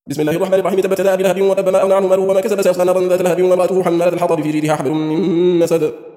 بسم الله الرحمن الرحيم. تبت يدا أبي لهب وتب، ما أغنى عنه ماله وما كسب، سيصلى نارا ذات لهب وامرأته حمالة الحطب في جيدها حبل من مسد.